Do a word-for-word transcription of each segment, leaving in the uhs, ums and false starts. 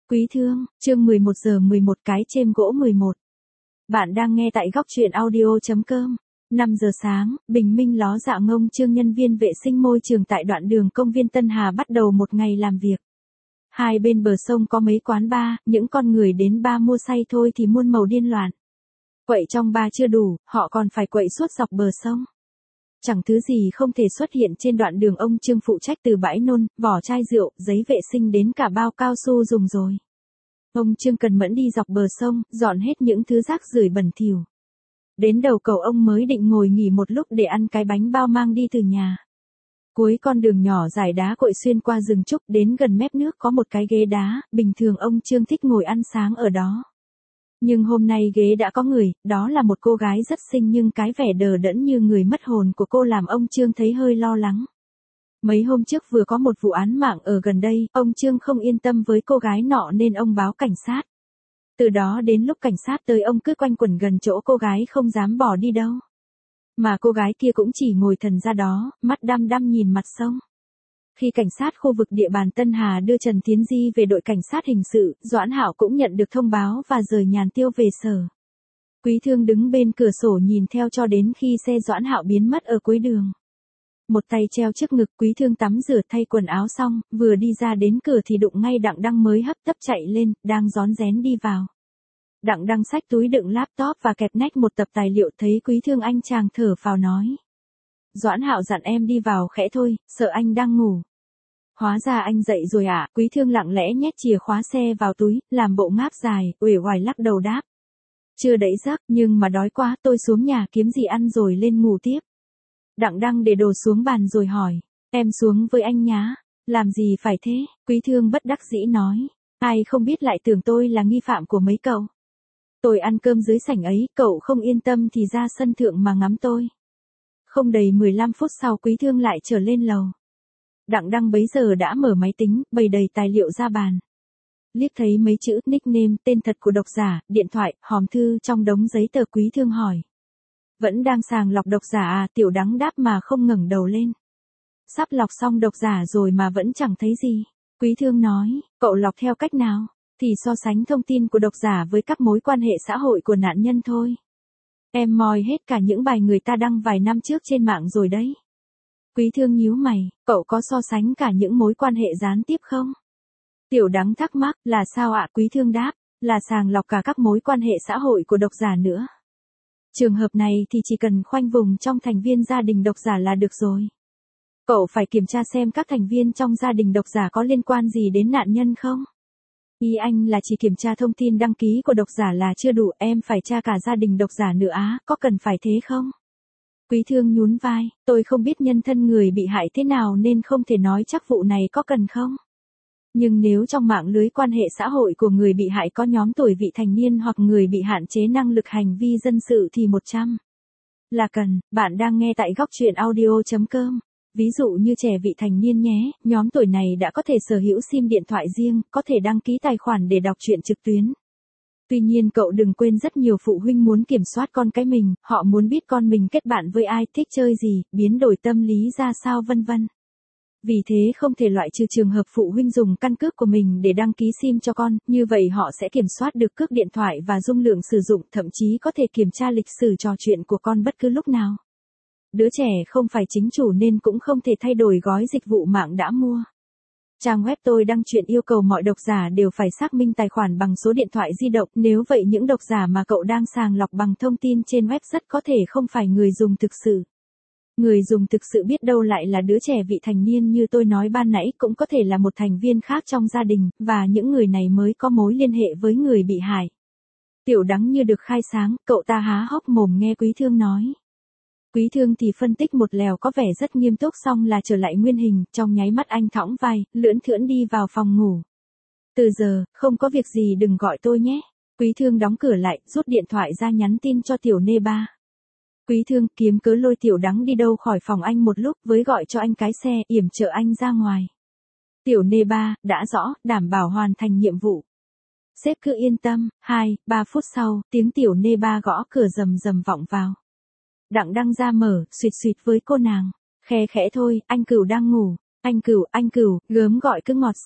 Quý thương, chương mười một giờ mười một cái chêm gỗ mười một. Bạn đang nghe tại góc truyện audio.com. năm giờ sáng, bình minh ló dạng ngông Trương nhân viên vệ sinh môi trường tại đoạn đường công viên Tân Hà bắt đầu một ngày làm việc. Hai bên bờ sông có mấy quán bar, những con người đến bar mua say thôi thì muôn màu điên loạn. Quậy trong bar chưa đủ, họ còn phải quậy suốt dọc bờ sông. Chẳng thứ gì không thể xuất hiện trên đoạn đường ông Trương phụ trách, từ bãi nôn, vỏ chai rượu, giấy vệ sinh đến cả bao cao su dùng rồi. Ông Trương cần mẫn đi dọc bờ sông, dọn hết những thứ rác rưởi bẩn thỉu. Đến đầu cầu ông mới định ngồi nghỉ một lúc để ăn cái bánh bao mang đi từ nhà. Cuối con đường nhỏ dài đá cội xuyên qua rừng trúc đến gần mép nước có một cái ghế đá, bình thường ông Trương thích ngồi ăn sáng ở đó. Nhưng hôm nay ghế đã có người, đó là một cô gái rất xinh, nhưng cái vẻ đờ đẫn như người mất hồn của cô làm ông Trương thấy hơi lo lắng. Mấy hôm trước vừa có một vụ án mạng ở gần đây, ông Trương không yên tâm với cô gái nọ nên ông báo cảnh sát. Từ đó đến lúc cảnh sát tới ông cứ quanh quẩn gần chỗ cô gái không dám bỏ đi đâu. Mà cô gái kia cũng chỉ ngồi thần ra đó, mắt đăm đăm nhìn mặt sông. Khi cảnh sát khu vực địa bàn Tân Hà đưa Trần Tiến Di về đội cảnh sát hình sự, Doãn Hạo cũng nhận được thông báo và rời nhàn tiêu về sở. Quý thương đứng bên cửa sổ nhìn theo cho đến khi xe Doãn Hạo biến mất ở cuối đường. Một tay treo trước ngực, Quý thương tắm rửa thay quần áo xong, vừa đi ra đến cửa thì đụng ngay Đặng Đăng mới hấp tấp chạy lên, đang rón rén đi vào. Đặng Đăng xách túi đựng laptop và kẹp nách một tập tài liệu, thấy Quý thương anh chàng thở phào nói. Doãn Hạo dặn em đi vào khẽ thôi, sợ anh đang ngủ. Hóa ra anh dậy rồi ạ. À? Quý thương lặng lẽ nhét chìa khóa xe vào túi, làm bộ ngáp dài, uể oải lắc đầu đáp. Chưa đẩy giấc, nhưng mà đói quá, tôi xuống nhà kiếm gì ăn rồi lên ngủ tiếp. Đặng Đăng để đồ xuống bàn rồi hỏi, em xuống với anh nhá. Làm gì phải thế? Quý thương bất đắc dĩ nói, ai không biết lại tưởng tôi là nghi phạm của mấy cậu. Tôi ăn cơm dưới sảnh ấy, cậu không yên tâm thì ra sân thượng mà ngắm tôi. Không đầy mười lăm phút sau Quý thương lại trở lên lầu. Đặng Đăng bấy giờ đã mở máy tính, bày đầy tài liệu ra bàn. Liếc thấy mấy chữ nickname, tên thật của độc giả, điện thoại, hòm thư trong đống giấy tờ, Quý thương hỏi. Vẫn đang sàng lọc độc giả à? Tiểu Đắng đáp mà không ngẩng đầu lên. Sắp lọc xong độc giả rồi mà vẫn chẳng thấy gì. Quý thương nói, cậu lọc theo cách nào? Thì so sánh thông tin của độc giả với các mối quan hệ xã hội của nạn nhân thôi. Em moi hết cả những bài người ta đăng vài năm trước trên mạng rồi đấy. Quý thương nhíu mày, cậu có so sánh cả những mối quan hệ gián tiếp không? Tiểu Đắng thắc mắc, là sao ạ? Quý thương đáp, là sàng lọc cả các mối quan hệ xã hội của độc giả nữa. Trường hợp này thì chỉ cần khoanh vùng trong thành viên gia đình độc giả là được rồi. Cậu phải kiểm tra xem các thành viên trong gia đình độc giả có liên quan gì đến nạn nhân không? Ý anh là chỉ kiểm tra thông tin đăng ký của độc giả là chưa đủ, em phải tra cả gia đình độc giả nữa á, có cần phải thế không? Quý thương nhún vai, tôi không biết nhân thân người bị hại thế nào nên không thể nói chắc vụ này có cần không. Nhưng nếu trong mạng lưới quan hệ xã hội của người bị hại có nhóm tuổi vị thành niên hoặc người bị hạn chế năng lực hành vi dân sự thì một trăm là cần. Bạn đang nghe tại góc truyện audio.com. Ví dụ như trẻ vị thành niên nhé, nhóm tuổi này đã có thể sở hữu sim điện thoại riêng, có thể đăng ký tài khoản để đọc truyện trực tuyến. Tuy nhiên cậu đừng quên rất nhiều phụ huynh muốn kiểm soát con cái mình, họ muốn biết con mình kết bạn với ai, thích chơi gì, biến đổi tâm lý ra sao vân vân. Vì thế không thể loại trừ trường hợp phụ huynh dùng căn cước của mình để đăng ký sim cho con, như vậy họ sẽ kiểm soát được cước điện thoại và dung lượng sử dụng, thậm chí có thể kiểm tra lịch sử trò chuyện của con bất cứ lúc nào. Đứa trẻ không phải chính chủ nên cũng không thể thay đổi gói dịch vụ mạng đã mua. Trang web tôi đăng truyện yêu cầu mọi độc giả đều phải xác minh tài khoản bằng số điện thoại di động, nếu vậy những độc giả mà cậu đang sàng lọc bằng thông tin trên web rất có thể không phải người dùng thực sự. Người dùng thực sự biết đâu lại là đứa trẻ vị thành niên như tôi nói ban nãy, cũng có thể là một thành viên khác trong gia đình, và những người này mới có mối liên hệ với người bị hại. Tiểu Đắng như được khai sáng, cậu ta há hốc mồm nghe Quý thương nói. Quý thương thì phân tích một lèo có vẻ rất nghiêm túc, xong là trở lại nguyên hình, trong nháy mắt anh thõng vai, lưỡn thưỡn đi vào phòng ngủ. Từ giờ, không có việc gì đừng gọi tôi nhé. Quý thương đóng cửa lại, rút điện thoại ra nhắn tin cho tiểu nê ba. Quý thương kiếm cớ lôi Tiểu Đắng đi đâu khỏi phòng anh một lúc, với gọi cho anh cái xe, yểm trợ anh ra ngoài. Tiểu nê ba, đã rõ, đảm bảo hoàn thành nhiệm vụ. Sếp cứ yên tâm. Hai, ba phút sau, tiếng tiểu nê ba gõ cửa rầm rầm vọng vào. Đặng Đăng ra mở, suýt suýt với cô nàng. Khe khẽ thôi, anh Cửu đang ngủ. Anh Cửu, anh Cửu, gớm gọi cứ ngọt xớt.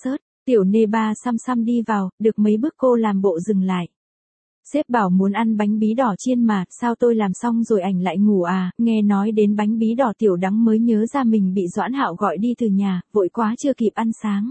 Tiểu nê ba xăm xăm đi vào, được mấy bước cô làm bộ dừng lại. Sếp bảo muốn ăn bánh bí đỏ chiên mà, sao tôi làm xong rồi ảnh lại ngủ à, nghe nói đến bánh bí đỏ Tiểu Đắng mới nhớ ra mình bị Doãn Hạo gọi đi từ nhà, vội quá chưa kịp ăn sáng.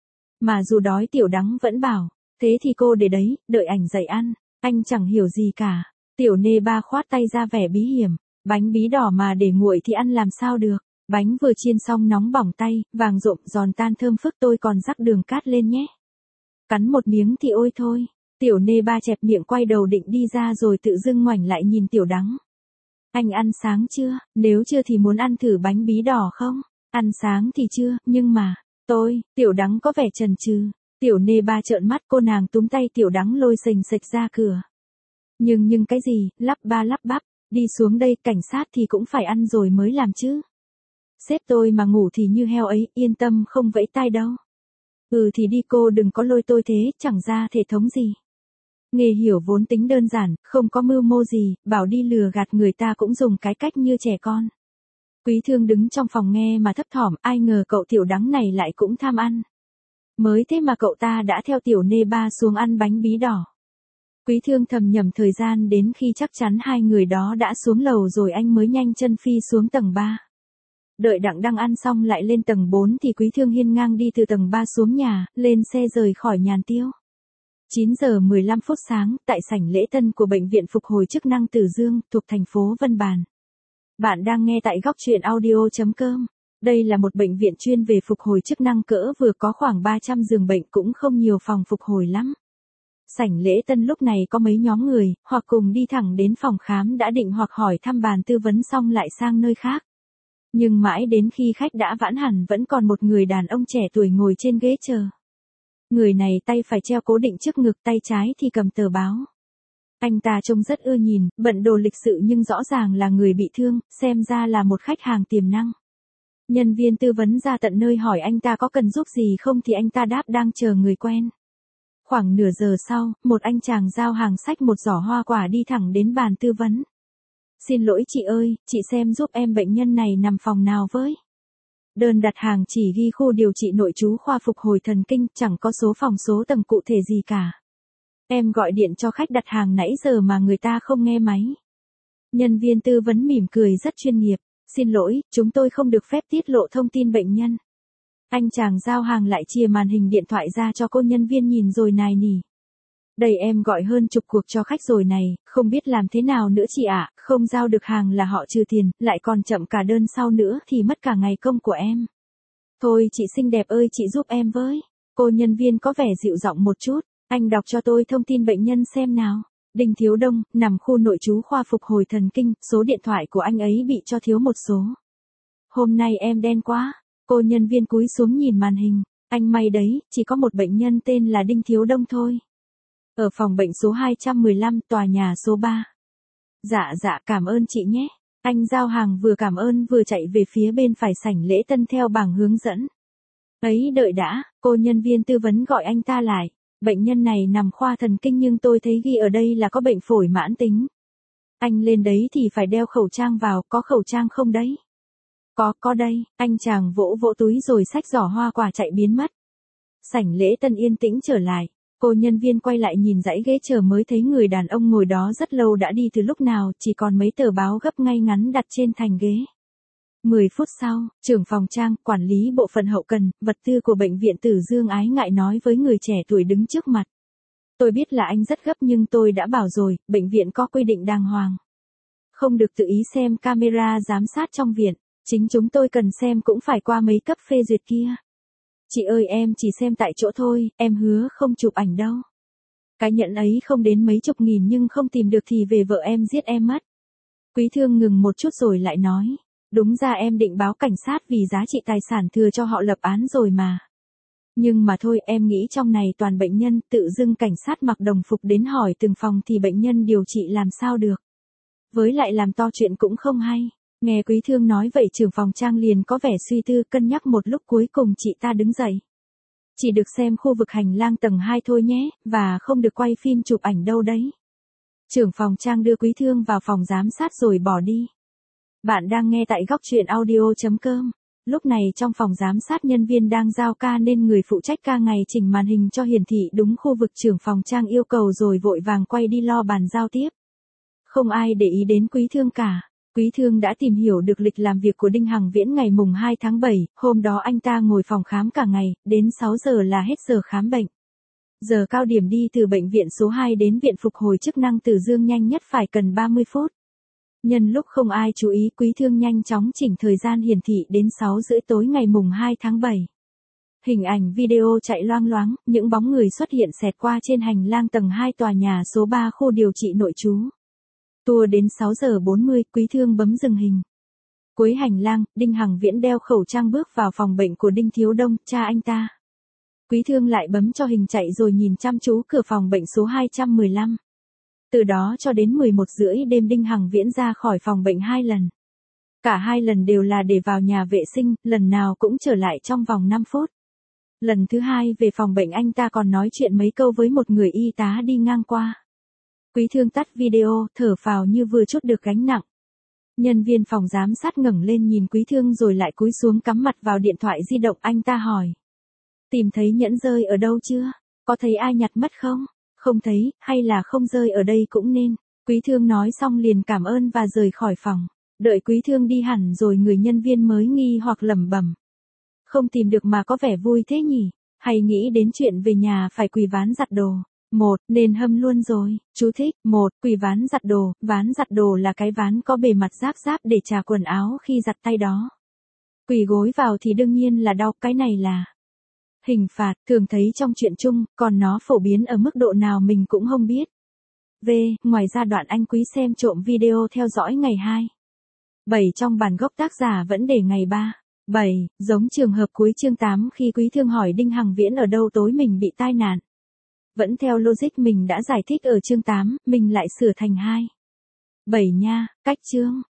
Mà dù đói Tiểu Đắng vẫn bảo, thế thì cô để đấy, đợi ảnh dậy ăn, anh chẳng hiểu gì cả. Tiểu nê ba khoát tay ra vẻ bí hiểm, bánh bí đỏ mà để nguội thì ăn làm sao được, bánh vừa chiên xong nóng bỏng tay, vàng rộm giòn tan thơm phức tôi còn rắc đường cát lên nhé. Cắn một miếng thì ôi thôi. Tiểu nê ba chẹp miệng quay đầu định đi ra rồi tự dưng ngoảnh lại nhìn Tiểu Đắng. Anh ăn sáng chưa, nếu chưa thì muốn ăn thử bánh bí đỏ không? Ăn sáng thì chưa, nhưng mà, tôi, Tiểu Đắng có vẻ chần chừ. Tiểu nê ba trợn mắt cô nàng túm tay Tiểu Đắng lôi sềnh sệch ra cửa. Nhưng nhưng cái gì, lắp ba lắp bắp, đi xuống đây cảnh sát thì cũng phải ăn rồi mới làm chứ. Sếp tôi mà ngủ thì như heo ấy, yên tâm không vẫy tai đâu. Ừ thì đi cô đừng có lôi tôi thế, chẳng ra thể thống gì. Nghề hiểu vốn tính đơn giản, không có mưu mô gì, bảo đi lừa gạt người ta cũng dùng cái cách như trẻ con. Quý Thương đứng trong phòng nghe mà thấp thỏm, ai ngờ cậu Tiểu Đắng này lại cũng tham ăn. Mới thế mà cậu ta đã theo Tiểu nê ba xuống ăn bánh bí đỏ. Quý Thương thầm nhầm thời gian đến khi chắc chắn hai người đó đã xuống lầu rồi anh mới nhanh chân phi xuống tầng ba. Đợi Đặng Đăng ăn xong lại lên tầng bốn thì Quý Thương hiên ngang đi từ tầng ba xuống nhà, lên xe rời khỏi Nhàn Tiêu. chín giờ mười lăm phút sáng, tại sảnh lễ tân của Bệnh viện Phục hồi chức năng Từ Dương, thuộc thành phố Vân Bàn. Bạn đang nghe tại góc truyện audio chấm com. Đây là một bệnh viện chuyên về phục hồi chức năng cỡ vừa, có khoảng ba trăm giường bệnh, cũng không nhiều phòng phục hồi lắm. Sảnh lễ tân lúc này có mấy nhóm người, hoặc cùng đi thẳng đến phòng khám đã định hoặc hỏi thăm bàn tư vấn xong lại sang nơi khác. Nhưng mãi đến khi khách đã vãn hẳn vẫn còn một người đàn ông trẻ tuổi ngồi trên ghế chờ. Người này tay phải treo cố định trước ngực, tay trái thì cầm tờ báo. Anh ta trông rất ưa nhìn, bận đồ lịch sự nhưng rõ ràng là người bị thương, xem ra là một khách hàng tiềm năng. Nhân viên tư vấn ra tận nơi hỏi anh ta có cần giúp gì không thì anh ta đáp đang chờ người quen. Khoảng nửa giờ sau, một anh chàng giao hàng xách một giỏ hoa quả đi thẳng đến bàn tư vấn. Xin lỗi chị ơi, chị xem giúp em bệnh nhân này nằm phòng nào với. Đơn đặt hàng chỉ ghi khu điều trị nội trú khoa phục hồi thần kinh, chẳng có số phòng số tầng cụ thể gì cả. Em gọi điện cho khách đặt hàng nãy giờ mà người ta không nghe máy. Nhân viên tư vấn mỉm cười rất chuyên nghiệp. Xin lỗi, chúng tôi không được phép tiết lộ thông tin bệnh nhân. Anh chàng giao hàng lại chia màn hình điện thoại ra cho cô nhân viên nhìn rồi nài nỉ. Đây em gọi hơn chục cuộc cho khách rồi này, không biết làm thế nào nữa chị ạ, không giao được hàng là họ trừ tiền, lại còn chậm cả đơn sau nữa thì mất cả ngày công của em. Thôi chị xinh đẹp ơi, chị giúp em với. Cô nhân viên có vẻ dịu giọng một chút, anh đọc cho tôi thông tin bệnh nhân xem nào. Đinh Thiếu Đông, nằm khu nội trú khoa phục hồi thần kinh, số điện thoại của anh ấy bị cho thiếu một số. Hôm nay em đen quá. Cô nhân viên cúi xuống nhìn màn hình, anh may đấy, chỉ có một bệnh nhân tên là Đinh Thiếu Đông thôi. Ở phòng bệnh số hai trăm mười lăm, tòa nhà số ba. Dạ dạ, cảm ơn chị nhé. Anh giao hàng vừa cảm ơn vừa chạy về phía bên phải sảnh lễ tân theo bảng hướng dẫn. Ấy đợi đã, cô nhân viên tư vấn gọi anh ta lại. Bệnh nhân này nằm khoa thần kinh nhưng tôi thấy ghi ở đây là có bệnh phổi mãn tính. Anh lên đấy thì phải đeo khẩu trang vào, có khẩu trang không đấy? Có, có đây, anh chàng vỗ vỗ túi rồi xách giỏ hoa quả chạy biến mất. Sảnh lễ tân yên tĩnh trở lại. Cô nhân viên quay lại nhìn dãy ghế chờ mới thấy người đàn ông ngồi đó rất lâu đã đi từ lúc nào, chỉ còn mấy tờ báo gấp ngay ngắn đặt trên thành ghế. mười phút sau, trưởng phòng trang, quản lý bộ phận hậu cần, vật tư của bệnh viện Từ Dương ái ngại nói với người trẻ tuổi đứng trước mặt. Tôi biết là anh rất gấp nhưng tôi đã bảo rồi, bệnh viện có quy định đàng hoàng. Không được tự ý xem camera giám sát trong viện, chính chúng tôi cần xem cũng phải qua mấy cấp phê duyệt kia. Chị ơi em chỉ xem tại chỗ thôi, em hứa không chụp ảnh đâu. Cái nhẫn ấy không đến mấy chục nghìn nhưng không tìm được thì về vợ em giết em mất. Quý Thương ngừng một chút rồi lại nói. Đúng ra em định báo cảnh sát vì giá trị tài sản thừa cho họ lập án rồi mà. Nhưng mà thôi em nghĩ trong này toàn bệnh nhân, tự dưng cảnh sát mặc đồng phục đến hỏi từng phòng thì bệnh nhân điều trị làm sao được. Với lại làm to chuyện cũng không hay. Nghe Quý Thương nói vậy trưởng phòng trang liền có vẻ suy tư, cân nhắc một lúc cuối cùng chị ta đứng dậy. Chỉ được xem khu vực hành lang tầng hai thôi nhé, và không được quay phim chụp ảnh đâu đấy. Trưởng phòng trang đưa Quý Thương vào phòng giám sát rồi bỏ đi. Bạn đang nghe tại góc truyện audio chấm com. Lúc này trong phòng giám sát nhân viên đang giao ca nên người phụ trách ca ngày chỉnh màn hình cho hiển thị đúng khu vực trưởng phòng Trang yêu cầu rồi vội vàng quay đi lo bàn giao tiếp. Không ai để ý đến Quý Thương cả. Quý Thương đã tìm hiểu được lịch làm việc của Đinh Hằng Viễn ngày mùng hai tháng bảy, hôm đó anh ta ngồi phòng khám cả ngày, đến sáu giờ là hết giờ khám bệnh. Giờ cao điểm đi từ bệnh viện số hai đến viện phục hồi chức năng Từ Dương nhanh nhất phải cần ba mươi phút. Nhân lúc không ai chú ý, Quý Thương nhanh chóng chỉnh thời gian hiển thị đến sáu rưỡi tối ngày mùng hai tháng bảy. Hình ảnh video chạy loang loáng, những bóng người xuất hiện xẹt qua trên hành lang tầng hai tòa nhà số ba khu điều trị nội trú. Tua đến sáu giờ bốn mươi, Quý Thương bấm dừng hình. Cuối hành lang, Đinh Hằng Viễn đeo khẩu trang bước vào phòng bệnh của Đinh Thiếu Đông, cha anh ta. Quý Thương lại bấm cho hình chạy rồi nhìn chăm chú cửa phòng bệnh số hai trăm mười lăm. Từ đó cho đến mười một rưỡi đêm Đinh Hằng Viễn ra khỏi phòng bệnh hai lần. Cả hai lần đều là để vào nhà vệ sinh, lần nào cũng trở lại trong vòng năm phút. Lần thứ hai về phòng bệnh anh ta còn nói chuyện mấy câu với một người y tá đi ngang qua. Quý Thương tắt video, thở phào như vừa trút được gánh nặng. Nhân viên phòng giám sát ngẩng lên nhìn Quý Thương rồi lại cúi xuống cắm mặt vào điện thoại di động, anh ta hỏi. Tìm thấy nhẫn rơi ở đâu chưa? Có thấy ai nhặt mất không? Không thấy, hay là không rơi ở đây cũng nên. Quý Thương nói xong liền cảm ơn và rời khỏi phòng. Đợi Quý Thương đi hẳn rồi người nhân viên mới nghi hoặc lẩm bẩm. Không tìm được mà có vẻ vui thế nhỉ? Hay nghĩ đến chuyện về nhà phải quỳ ván giặt đồ? Một, nên hâm luôn rồi. Chú thích, một, quỳ ván giặt đồ. Ván giặt đồ là cái ván có bề mặt giáp giáp để chà quần áo khi giặt tay đó. Quỳ gối vào thì đương nhiên là đau, cái này là hình phạt, thường thấy trong truyện chung, còn nó phổ biến ở mức độ nào mình cũng không biết. V. Ngoài ra đoạn anh Quý xem trộm video theo dõi ngày hai. bảy trong bản gốc tác giả vẫn để ngày ba. bảy, giống trường hợp cuối chương tám khi Quý Thương hỏi Đinh Hằng Viễn ở đâu tối mình bị tai nạn. Vẫn theo logic mình đã giải thích ở chương tám, mình lại sửa thành hai. bảy nha, cách chương.